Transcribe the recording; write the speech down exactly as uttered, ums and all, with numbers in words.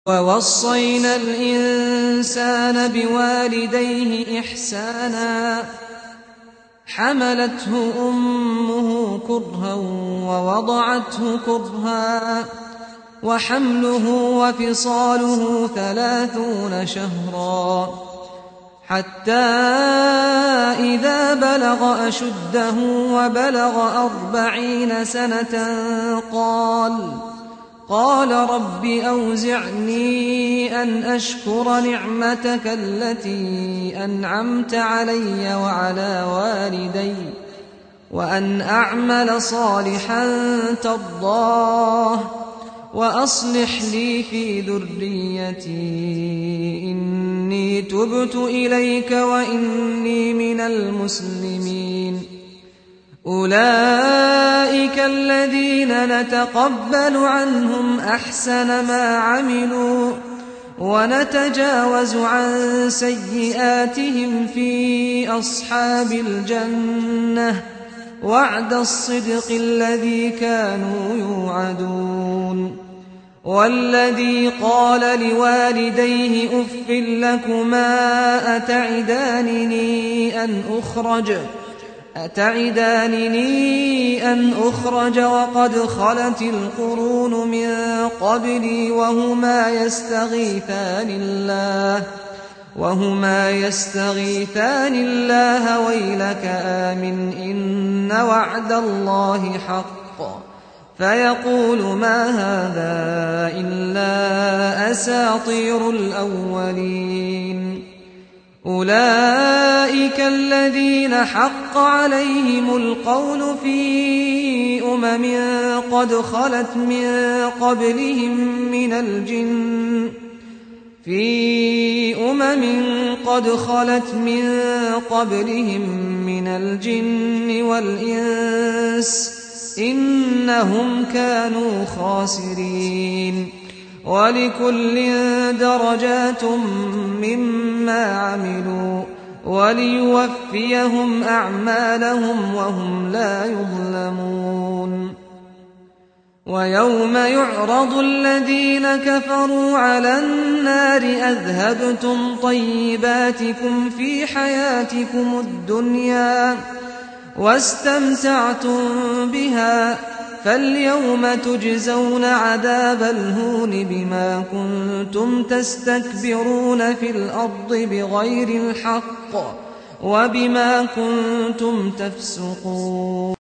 وَوَصَّيْنَا الْإِنسَانَ بِوَالِدَيْهِ إِحْسَانًا حَمَلَتْهُ أُمُّهُ كُرْهًا وَوَضَعَتْهُ كُرْهًا وَحَمْلُهُ وَفِصَالُهُ ثَلَاثُونَ شَهْرًا حَتَّى إِذَا بَلَغَ أَشُدَّهُ وَبَلَغَ أَرْبَعِينَ سَنَةً قَالَ قال رب أوزعني أن أشكر نعمتك التي أنعمت علي وعلى والدي وأن أعمل صالحا ترضاه وأصلح لي في ذريتي إني تبت إليك وإني من المسلمين. أولئك الذين نتقبل عنهم أحسن ما عملوا ونتجاوز عن سيئاتهم في أصحاب الجنة وعد الصدق الذي كانوا يوعدون. والذي قال لوالديه أف لكما أتعدانني أن أخرج أتعدانني أن أخرج وقد خلت القرون من قبلي وهما يستغيثان الله وهما يستغيثان الله ويلك آمن إن وعد الله حق فيقول ما هذا إلا أساطير الأولين. أولئك الذين حق عليهم القول في أمم قد خلت من قبلهم من الجن في أمم قد خلت من قبلهم من الجن والإنس إنهم كانوا خاسرين. ولكل درجات مما عملوا وليوفيهم أعمالهم وهم لا يظلمون. ويوم يعرض الذين كفروا على النار أذهبتم طيباتكم في حياتكم الدنيا واستمتعتم بها فاليوم تجزون عذاب الهون بما كنتم تستكبرون في الأرض بغير الحق وبما كنتم تفسقون.